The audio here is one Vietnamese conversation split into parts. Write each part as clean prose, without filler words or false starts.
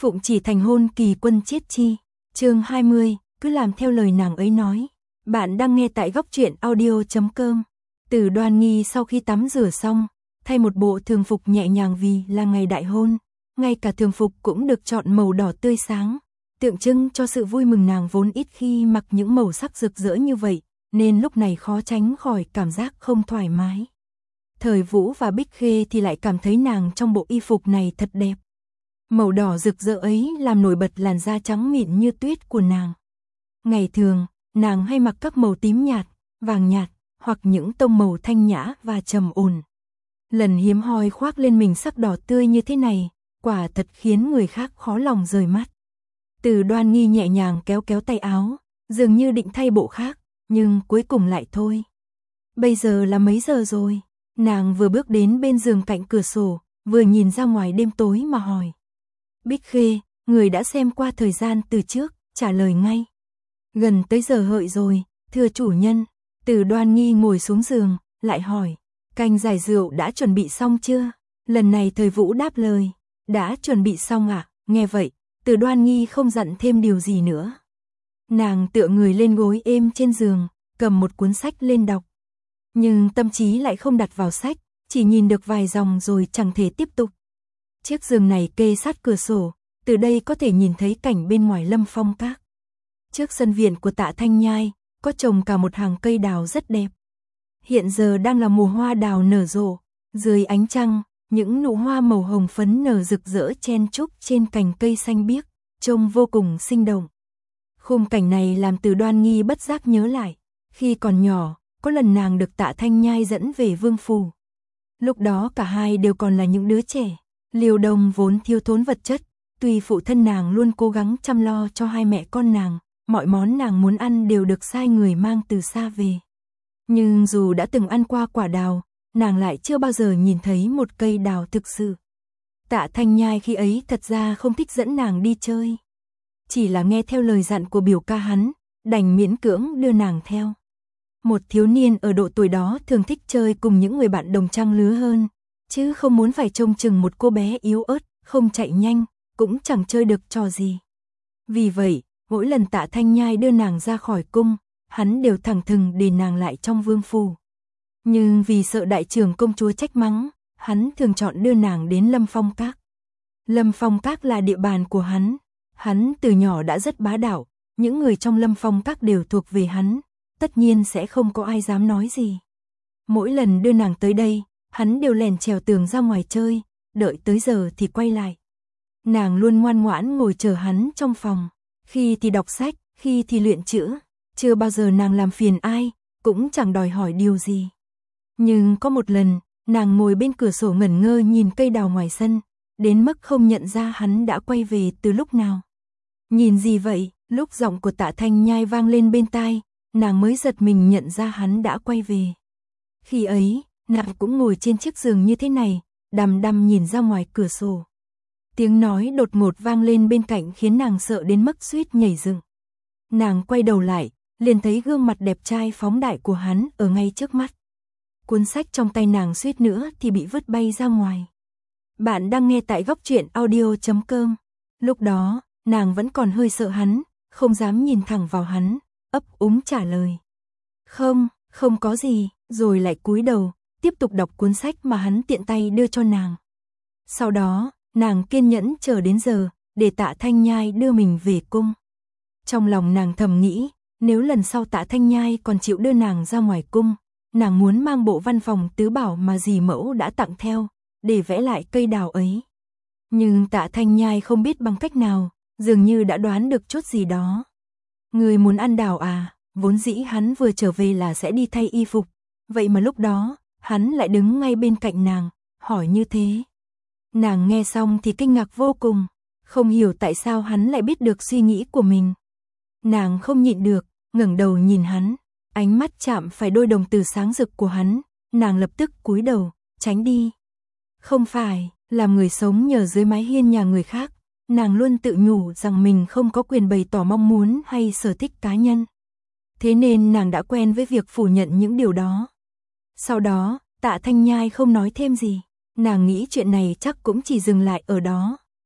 Phụng chỉ thành hôn kỳ quân chiết chi. Chương 20, cứ làm theo lời nàng ấy nói. Bạn đang nghe tại góc truyện audio.com. Từ Đoan Nghi sau khi tắm rửa xong, thay một bộ thường phục nhẹ nhàng vì là ngày đại hôn, ngay cả thường phục cũng được chọn màu đỏ tươi sáng, tượng trưng cho sự vui mừng. Nàng vốn ít khi mặc những màu sắc rực rỡ như vậy, nên lúc này khó tránh khỏi cảm giác không thoải mái. Thời Vũ và Bích Khê thì lại cảm thấy nàng trong bộ y phục này thật đẹp. Màu đỏ rực rỡ ấy làm nổi bật làn da trắng mịn như tuyết của nàng. Ngày thường, nàng hay mặc các màu tím nhạt, vàng nhạt, hoặc những tông màu thanh nhã và trầm ổn. Lần hiếm hoi khoác lên mình sắc đỏ tươi như thế này, quả thật khiến người khác khó lòng rời mắt. Từ Đoan Nghi nhẹ nhàng kéo kéo tay áo, dường như định thay bộ khác, nhưng cuối cùng lại thôi. Bây giờ là mấy giờ rồi? Nàng vừa bước đến bên giường cạnh cửa sổ, vừa nhìn ra ngoài đêm tối mà hỏi. Bích Khê, người đã xem qua thời gian từ trước, trả lời ngay. Gần tới giờ hợi rồi, thưa chủ nhân. Từ Đoan Nghi ngồi xuống giường, lại hỏi. Canh giải rượu đã chuẩn bị xong chưa? Lần này Thời Vũ đáp lời. Đã chuẩn bị xong ạ. Nghe vậy, Từ Đoan Nghi không dặn thêm điều gì nữa. Nàng tựa người lên gối êm trên giường, cầm một cuốn sách lên đọc. Nhưng tâm trí lại không đặt vào sách, chỉ nhìn được vài dòng rồi chẳng thể tiếp tục. Chiếc giường này kê sát cửa sổ, từ đây có thể nhìn thấy cảnh bên ngoài Lâm Phong Các. Trước sân viện của Tạ Thanh Nhai, có trồng cả một hàng cây đào rất đẹp. Hiện giờ đang là mùa hoa đào nở rộ, dưới ánh trăng, những nụ hoa màu hồng phấn nở rực rỡ chen chúc trên cành cây xanh biếc, trông vô cùng sinh động. Khung cảnh này làm Từ Đoan Nghi bất giác nhớ lại, khi còn nhỏ, có lần nàng được Tạ Thanh Nhai dẫn về Vương phủ. Lúc đó cả hai đều còn là những đứa trẻ. Liêu Đông vốn thiếu thốn vật chất, tuy phụ thân nàng luôn cố gắng chăm lo cho hai mẹ con nàng, mọi món nàng muốn ăn đều được sai người mang từ xa về. Nhưng dù đã từng ăn qua quả đào, nàng lại chưa bao giờ nhìn thấy một cây đào thực sự. Tạ Thanh Nhai khi ấy thật ra không thích dẫn nàng đi chơi. Chỉ là nghe theo lời dặn của biểu ca hắn, đành miễn cưỡng đưa nàng theo. Một thiếu niên ở độ tuổi đó thường thích chơi cùng những người bạn đồng trang lứa hơn, chứ không muốn phải trông chừng một cô bé yếu ớt, không chạy nhanh, cũng chẳng chơi được trò gì. Vì vậy, mỗi lần Tạ Thanh Nhai đưa nàng ra khỏi cung, hắn đều thẳng thừng để nàng lại trong vương phủ. Nhưng vì sợ đại trưởng công chúa trách mắng, hắn thường chọn đưa nàng đến Lâm Phong Các. Lâm Phong Các là địa bàn của hắn từ nhỏ đã rất bá đạo, những người trong Lâm Phong Các đều thuộc về hắn, tất nhiên sẽ không có ai dám nói gì. Mỗi lần đưa nàng tới đây, hắn đều lèn trèo tường ra ngoài chơi, đợi tới giờ thì quay lại. Nàng luôn ngoan ngoãn ngồi chờ hắn trong phòng, khi thì đọc sách, khi thì luyện chữ, chưa bao giờ nàng làm phiền ai, cũng chẳng đòi hỏi điều gì. Nhưng có một lần, nàng ngồi bên cửa sổ ngẩn ngơ nhìn cây đào ngoài sân, đến mức không nhận ra hắn đã quay về từ lúc nào. Nhìn gì vậy? Lúc giọng của Tạ Thanh Nhai vang lên bên tai, nàng mới giật mình nhận ra hắn đã quay về. Khi ấy, nàng cũng ngồi trên chiếc giường như thế này, đăm đăm nhìn ra ngoài cửa sổ. Tiếng nói đột ngột vang lên bên cạnh khiến nàng sợ đến mức suýt nhảy dựng. Nàng quay đầu lại, liền thấy gương mặt đẹp trai phóng đại của hắn ở ngay trước mắt. Cuốn sách trong tay nàng suýt nữa thì bị vứt bay ra ngoài. Bạn đang nghe tại góc truyện audio.com. Lúc đó, nàng vẫn còn hơi sợ hắn, không dám nhìn thẳng vào hắn, ấp úng trả lời. Không có gì, rồi lại cúi đầu, tiếp tục đọc cuốn sách mà hắn tiện tay đưa cho nàng. Sau đó, nàng kiên nhẫn chờ đến giờ, để Tạ Thanh Nhai đưa mình về cung. Trong lòng nàng thầm nghĩ, nếu lần sau Tạ Thanh Nhai còn chịu đưa nàng ra ngoài cung, nàng muốn mang bộ văn phòng tứ bảo mà dì mẫu đã tặng theo, để vẽ lại cây đào ấy. Nhưng Tạ Thanh Nhai không biết bằng cách nào, dường như đã đoán được chút gì đó. Người muốn ăn đào à? Vốn dĩ hắn vừa trở về là sẽ đi thay y phục, vậy mà lúc đó, hắn lại đứng ngay bên cạnh nàng, hỏi như thế. Nàng nghe xong thì kinh ngạc vô cùng, không hiểu tại sao hắn lại biết được suy nghĩ của mình. Nàng không nhịn được, ngẩng đầu nhìn hắn, ánh mắt chạm phải đôi đồng tử sáng rực của hắn, nàng lập tức cúi đầu, tránh đi. Không phải, làm người sống nhờ dưới mái hiên nhà người khác, nàng luôn tự nhủ rằng mình không có quyền bày tỏ mong muốn hay sở thích cá nhân. Thế nên nàng đã quen với việc phủ nhận những điều đó. Sau đó, Tạ Thanh Nhai không nói thêm gì, nàng nghĩ chuyện này chắc cũng chỉ dừng lại ở đó.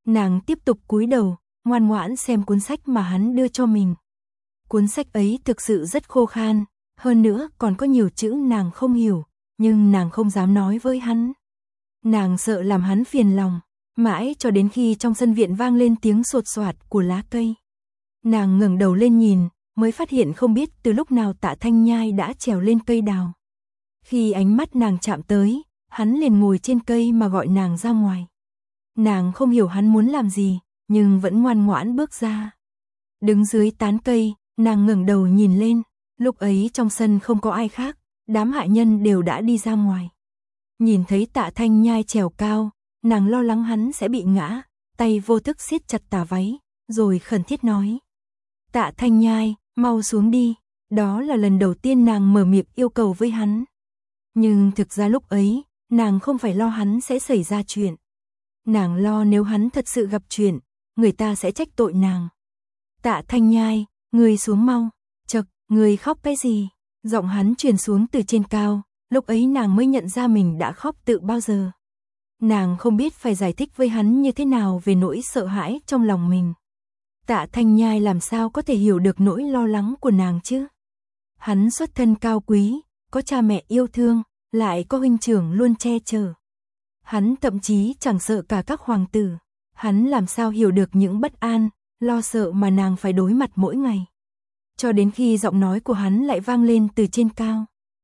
Nàng tiếp tục cúi đầu, ngoan ngoãn xem cuốn sách mà hắn đưa cho mình. Cuốn sách ấy thực sự rất khô khan, hơn nữa còn có nhiều chữ nàng không hiểu, nhưng nàng không dám nói với hắn. Nàng sợ làm hắn phiền lòng, mãi cho đến khi trong sân viện vang lên tiếng sột soạt của lá cây. Nàng ngẩng đầu lên nhìn, mới phát hiện không biết từ lúc nào Tạ Thanh Nhai đã trèo lên cây đào. Khi ánh mắt nàng chạm tới, hắn liền ngồi trên cây mà gọi nàng ra ngoài. Nàng không hiểu hắn muốn làm gì, nhưng vẫn ngoan ngoãn bước ra. Đứng dưới tán cây, nàng ngẩng đầu nhìn lên, lúc ấy trong sân không có ai khác, đám hạ nhân đều đã đi ra ngoài. Nhìn thấy Tạ Thanh Nhai trèo cao, nàng lo lắng hắn sẽ bị ngã, tay vô thức siết chặt tà váy, rồi khẩn thiết nói. Tạ Thanh Nhai, mau xuống đi, đó là lần đầu tiên nàng mở miệng yêu cầu với hắn. Nhưng thực ra lúc ấy, nàng không phải lo hắn sẽ xảy ra chuyện. Nàng lo nếu hắn thật sự gặp chuyện, người ta sẽ trách tội nàng. Tạ Thanh Nhai, người xuống mau, chậc, người khóc cái gì? Giọng hắn truyền xuống từ trên cao, lúc ấy nàng mới nhận ra mình đã khóc từ bao giờ. Nàng không biết phải giải thích với hắn như thế nào về nỗi sợ hãi trong lòng mình. Tạ Thanh Nhai làm sao có thể hiểu được nỗi lo lắng của nàng chứ? Hắn xuất thân cao quý, có cha mẹ yêu thương, lại có huynh trưởng luôn che chở. Hắn thậm chí chẳng sợ cả các hoàng tử. Hắn làm sao hiểu được những bất an, lo sợ mà nàng phải đối mặt mỗi ngày. Cho đến khi giọng nói của hắn lại vang lên từ trên cao.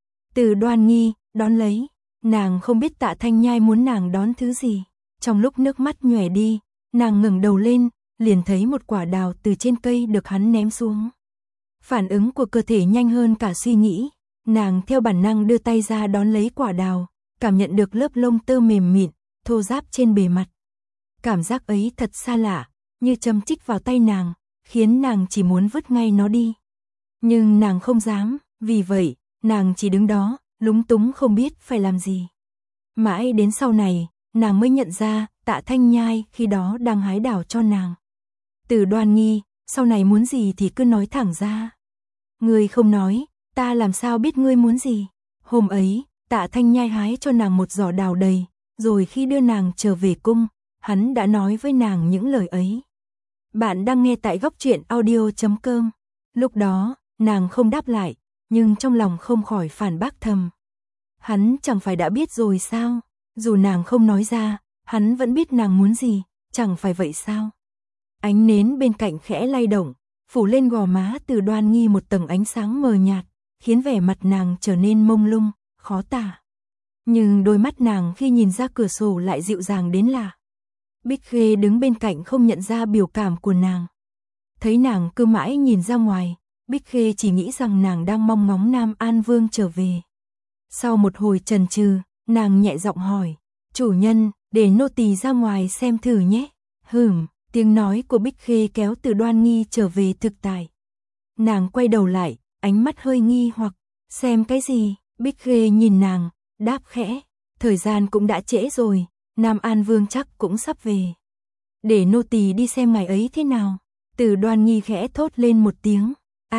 Từ Đoan Nghi, đón lấy. Nàng không biết Tạ Thanh Nhai muốn nàng đón thứ gì. Trong lúc nước mắt nhòe đi, nàng ngẩng đầu lên, liền thấy một quả đào từ trên cây được hắn ném xuống. Phản ứng của cơ thể nhanh hơn cả suy nghĩ. Nàng theo bản năng đưa tay ra đón lấy quả đào, cảm nhận được lớp lông tơ mềm mịn, thô ráp trên bề mặt. Cảm giác ấy thật xa lạ, như châm chích vào tay nàng, khiến nàng chỉ muốn vứt ngay nó đi. Nhưng nàng không dám, vì vậy, nàng chỉ đứng đó, lúng túng không biết phải làm gì. Mãi đến sau này, nàng mới nhận ra, Tạ Thanh Nhai khi đó đang hái đào cho nàng. Từ Đoan Nghi, sau này muốn gì thì cứ nói thẳng ra. Ngươi không nói, ta làm sao biết ngươi muốn gì? Hôm ấy, Tạ Thanh Nhai hái cho nàng một giỏ đào đầy, rồi khi đưa nàng trở về cung, hắn đã nói với nàng những lời ấy. Bạn đang nghe tại góc truyện audio.com. Lúc đó, nàng không đáp lại, nhưng trong lòng không khỏi phản bác thầm. Hắn chẳng phải đã biết rồi sao? Dù nàng không nói ra, hắn vẫn biết nàng muốn gì, chẳng phải vậy sao? Ánh nến bên cạnh khẽ lay động, phủ lên gò má Từ Đoan Nghi một tầng ánh sáng mờ nhạt, khiến vẻ mặt nàng trở nên mông lung, khó tả. Nhưng đôi mắt nàng khi nhìn ra cửa sổ lại dịu dàng đến lạ. Bích Khê đứng bên cạnh không nhận ra biểu cảm của nàng. Thấy nàng cứ mãi nhìn ra ngoài, Bích Khê chỉ nghĩ rằng nàng đang mong ngóng Nam An Vương trở về. Sau một hồi chần chừ, nàng nhẹ giọng hỏi, chủ nhân, để nô tỳ ra ngoài xem thử nhé. Tiếng nói của Bích Khê kéo Từ Đoan Nghi trở về thực tại. Nàng quay đầu lại, ánh mắt hơi nghi hoặc, xem cái gì? Bích Khê nhìn nàng, đáp khẽ, thời gian cũng đã trễ rồi, Nam An Vương chắc cũng sắp về. Để nô tỳ đi xem ngài ấy thế nào. Từ Đoan Nghi khẽ thốt lên một tiếng,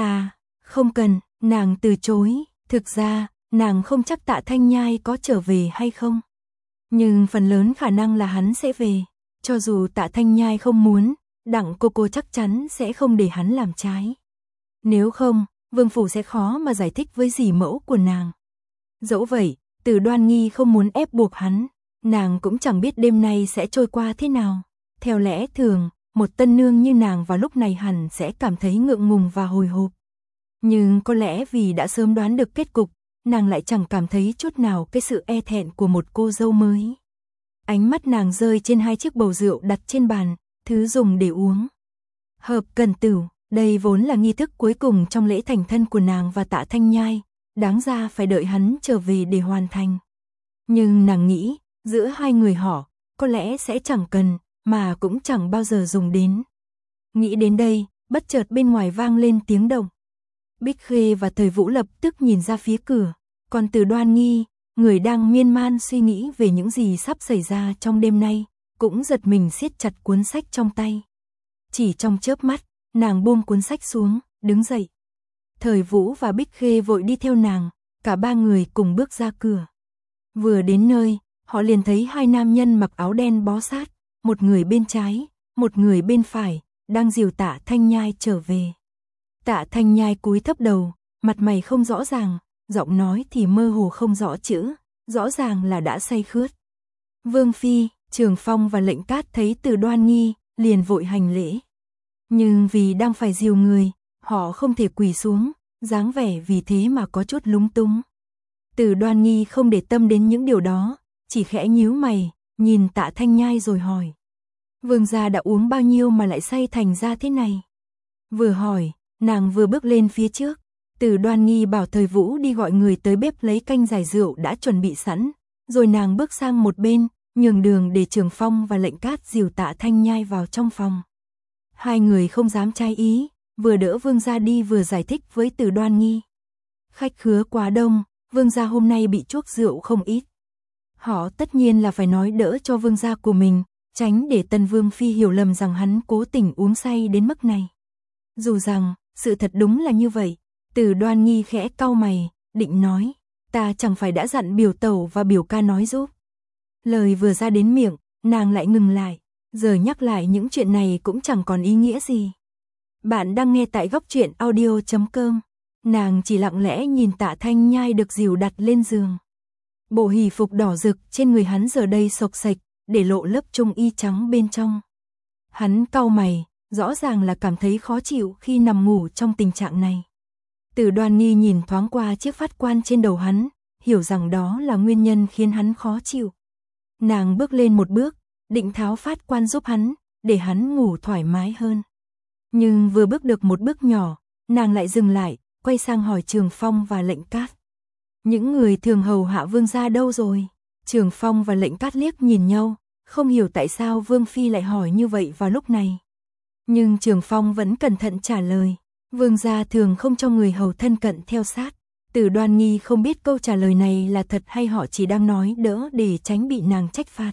không cần, nàng từ chối, thực ra, nàng không chắc Tạ Thanh Nhai có trở về hay không. Nhưng phần lớn khả năng là hắn sẽ về, cho dù Tạ Thanh Nhai không muốn, Đặng cô chắc chắn sẽ không để hắn làm trái. Nếu không, Vương phủ sẽ khó mà giải thích với dì mẫu của nàng. Dẫu vậy, Từ Đoan Nghi không muốn ép buộc hắn, nàng cũng chẳng biết đêm nay sẽ trôi qua thế nào. Theo lẽ thường, một tân nương như nàng vào lúc này hẳn sẽ cảm thấy ngượng ngùng và hồi hộp. Nhưng có lẽ vì đã sớm đoán được kết cục, nàng lại chẳng cảm thấy chút nào cái sự e thẹn của một cô dâu mới. Ánh mắt nàng rơi trên hai chiếc bầu rượu đặt trên bàn, thứ dùng để uống. Hợp cần tửu, đây vốn là nghi thức cuối cùng trong lễ thành thân của nàng và Tạ Thanh Nhai, đáng ra phải đợi hắn trở về để hoàn thành. Nhưng nàng nghĩ, giữa hai người họ, có lẽ sẽ chẳng cần, mà cũng chẳng bao giờ dùng đến. Nghĩ đến đây, bất chợt bên ngoài vang lên tiếng động. Bích Khê và Thời Vũ lập tức nhìn ra phía cửa, còn Từ Đoan Nghi, người đang miên man suy nghĩ về những gì sắp xảy ra trong đêm nay, cũng giật mình siết chặt cuốn sách trong tay. Chỉ trong chớp mắt, nàng buông cuốn sách xuống, đứng dậy. Thời Vũ và Bích Khê vội đi theo nàng, cả ba người cùng bước ra cửa. Vừa đến nơi, họ liền thấy hai nam nhân mặc áo đen bó sát, một người bên trái, một người bên phải, đang dìu Tạ Thanh Nhai trở về. Tạ Thanh Nhai cúi thấp đầu, mặt mày không rõ ràng, giọng nói thì mơ hồ không rõ chữ, rõ ràng là đã say khướt. Vương Phi, Trường Phong và Lệnh Cát thấy Từ Đoan Nghi, liền vội hành lễ. Nhưng vì đang phải dìu người, họ không thể quỳ xuống, dáng vẻ vì thế mà có chút lúng túng. Từ Đoan Nghi không để tâm đến những điều đó, chỉ khẽ nhíu mày, nhìn Tạ Thanh Nhai rồi hỏi. Vương gia đã uống bao nhiêu mà lại say thành ra thế này? Vừa hỏi, nàng vừa bước lên phía trước. Từ Đoan Nghi bảo Thời Vũ đi gọi người tới bếp lấy canh giải rượu đã chuẩn bị sẵn, rồi nàng bước sang một bên, nhường đường để Trường Phong và Lệnh Cát dìu Tạ Thanh Nhai vào trong phòng. Hai người không dám trái ý, vừa đỡ vương gia đi vừa giải thích với Từ Đoan Nghi. Khách khứa quá đông, vương gia hôm nay bị chuốc rượu không ít. Họ tất nhiên là phải nói đỡ cho vương gia của mình, tránh để Tân Vương Phi hiểu lầm rằng hắn cố tình uống say đến mức này. Dù rằng, sự thật đúng là như vậy, Từ Đoan Nghi khẽ cau mày, định nói, ta chẳng phải đã dặn biểu tẩu và biểu ca nói giúp. Lời vừa ra đến miệng, nàng lại ngừng lại, giờ nhắc lại những chuyện này cũng chẳng còn ý nghĩa gì. Bạn đang nghe tại Góc Truyện Audio.com. Nàng chỉ lặng lẽ nhìn Tạ Thanh Nhai được dìu đặt lên giường. Bộ hỷ phục đỏ rực trên người hắn giờ đây xộc xệch, để lộ lớp trung y trắng bên trong. Hắn cau mày, rõ ràng là cảm thấy khó chịu khi nằm ngủ trong tình trạng này. Từ Đoan Nghi nhìn thoáng qua chiếc phát quan trên đầu hắn, hiểu rằng đó là nguyên nhân khiến hắn khó chịu. Nàng bước lên một bước, định tháo phát quan giúp hắn, để hắn ngủ thoải mái hơn. Nhưng vừa bước được một bước nhỏ, nàng lại dừng lại, quay sang hỏi Trường Phong và Lệnh Cát. Những người thường hầu hạ vương gia đâu rồi? Trường Phong và Lệnh Cát liếc nhìn nhau, không hiểu tại sao Vương Phi lại hỏi như vậy vào lúc này. Nhưng Trường Phong vẫn cẩn thận trả lời, vương gia thường không cho người hầu thân cận theo sát. Từ Đoan Nghi không biết câu trả lời này là thật hay họ chỉ đang nói đỡ để tránh bị nàng trách phạt.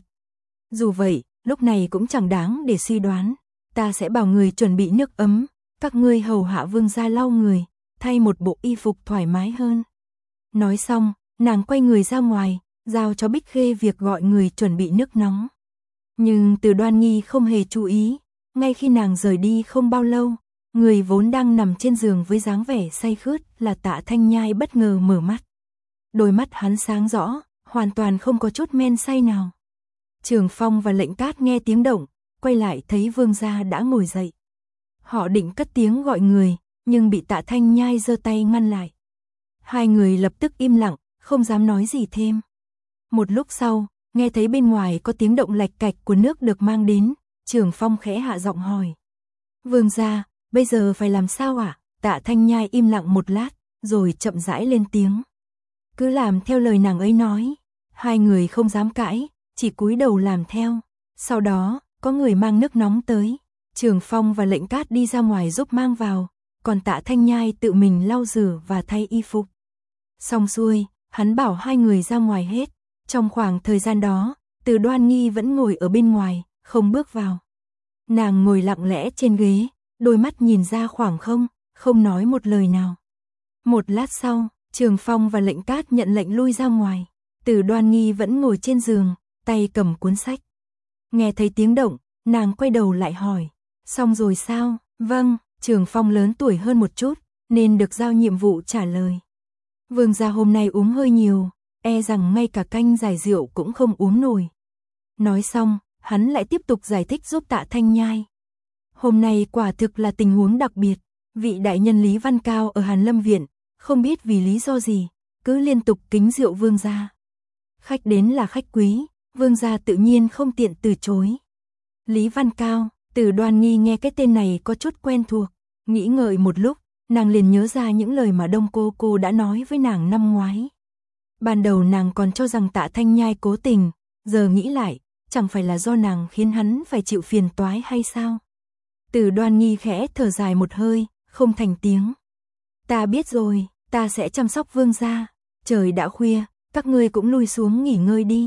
Dù vậy, lúc này cũng chẳng đáng để suy đoán. Ta sẽ bảo người chuẩn bị nước ấm, các ngươi hầu hạ vương gia lau người, thay một bộ y phục thoải mái hơn. Nói xong, nàng quay người ra ngoài, giao cho Bích Khê việc gọi người chuẩn bị nước nóng. Nhưng Từ Đoan Nghi không hề chú ý, ngay khi nàng rời đi không bao lâu, người vốn đang nằm trên giường với dáng vẻ say khướt là Tạ Thanh Nhai bất ngờ mở mắt. Đôi mắt hắn sáng rõ, hoàn toàn không có chút men say nào. Trường Phong và Lệnh Cát nghe tiếng động, quay lại thấy vương gia đã ngồi dậy. Họ định cất tiếng gọi người, nhưng bị Tạ Thanh Nhai giơ tay ngăn lại. Hai người lập tức im lặng, không dám nói gì thêm. Một lúc sau, nghe thấy bên ngoài có tiếng động lạch cạch của nước được mang đến, Trường Phong khẽ hạ giọng hỏi. Vương gia, bây giờ phải làm sao ạ? Tạ Thanh Nhai im lặng một lát, rồi chậm rãi lên tiếng. Cứ làm theo lời nàng ấy nói. Hai người không dám cãi, chỉ cúi đầu làm theo. Sau đó, có người mang nước nóng tới. Trường Phong và Lệnh Cát đi ra ngoài giúp mang vào, còn Tạ Thanh Nhai tự mình lau rửa và thay y phục. Xong xuôi, hắn bảo hai người ra ngoài hết. Trong khoảng thời gian đó, Từ Đoan Nghi vẫn ngồi ở bên ngoài, không bước vào. Nàng ngồi lặng lẽ trên ghế, đôi mắt nhìn ra khoảng không, không nói một lời nào. Một lát sau, Trường Phong và Lệnh Cát nhận lệnh lui ra ngoài. Từ Đoan Nghi vẫn ngồi trên giường, tay cầm cuốn sách. Nghe thấy tiếng động, nàng quay đầu lại hỏi. Xong rồi sao? Vâng, Trường Phong lớn tuổi hơn một chút, nên được giao nhiệm vụ trả lời. Vương gia hôm nay uống hơi nhiều, e rằng ngay cả canh giải rượu cũng không uống nổi. Nói xong, hắn lại tiếp tục giải thích giúp Tạ Thanh Nhai. Hôm nay quả thực là tình huống đặc biệt, vị đại nhân Lý Văn Cao ở Hàn Lâm Viện, không biết vì lý do gì, cứ liên tục kính rượu vương gia. Khách đến là khách quý, vương gia tự nhiên không tiện từ chối. Lý Văn Cao, Từ Đoan Nghi nghe cái tên này có chút quen thuộc, nghĩ ngợi một lúc, nàng liền nhớ ra những lời mà Đông cô đã nói với nàng năm ngoái. Ban đầu nàng còn cho rằng Tạ Thanh Nhai cố tình, giờ nghĩ lại, chẳng phải là do nàng khiến hắn phải chịu phiền toái hay sao? Từ Đoan Nghi khẽ thở dài một hơi, không thành tiếng. Ta biết rồi, ta sẽ chăm sóc vương gia. Trời đã khuya, các ngươi cũng lui xuống nghỉ ngơi đi.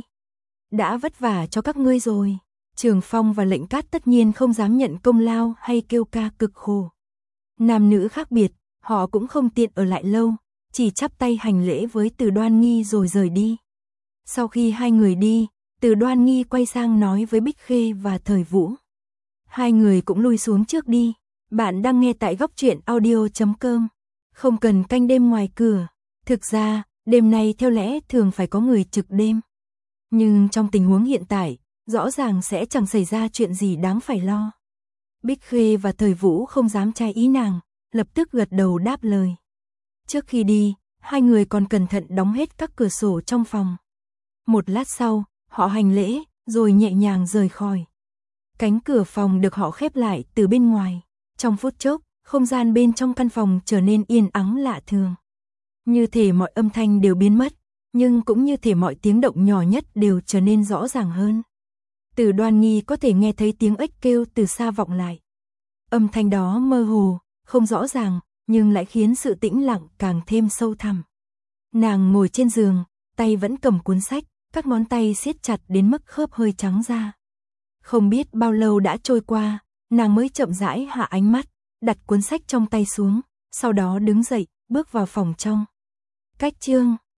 Đã vất vả cho các ngươi rồi. Trường Phong và Lệnh Cát tất nhiên không dám nhận công lao hay kêu ca cực khổ. Nam nữ khác biệt, họ cũng không tiện ở lại lâu, chỉ chắp tay hành lễ với Từ Đoan Nghi rồi rời đi. Sau khi hai người đi, Từ Đoan Nghi quay sang nói với Bích Khê và Thời Vũ. Hai người cũng lui xuống trước đi. Bạn đang nghe tại góc truyện audio.com. Không cần canh đêm ngoài cửa. Thực ra, đêm nay theo lẽ thường phải có người trực đêm. Nhưng trong tình huống hiện tại, rõ ràng sẽ chẳng xảy ra chuyện gì đáng phải lo. Bích Khê và Thời Vũ không dám trái ý nàng, lập tức gật đầu đáp lời. Trước khi đi, hai người còn cẩn thận đóng hết các cửa sổ trong phòng. Một lát sau, họ hành lễ, rồi nhẹ nhàng rời khỏi. Cánh cửa phòng được họ khép lại từ bên ngoài. Trong phút chốc, không gian bên trong căn phòng trở nên yên ắng lạ thường. Như thể mọi âm thanh đều biến mất, nhưng cũng như thể mọi tiếng động nhỏ nhất đều trở nên rõ ràng hơn. Từ Đoan Nghi có thể nghe thấy tiếng ếch kêu từ xa vọng lại. Âm thanh đó mơ hồ, không rõ ràng, nhưng lại khiến sự tĩnh lặng càng thêm sâu thẳm. Nàng ngồi trên giường, tay vẫn cầm cuốn sách, các ngón tay siết chặt đến mức khớp hơi trắng ra. Không biết bao lâu đã trôi qua, nàng mới chậm rãi hạ ánh mắt, đặt cuốn sách trong tay xuống, sau đó đứng dậy, bước vào phòng trong. Cách chương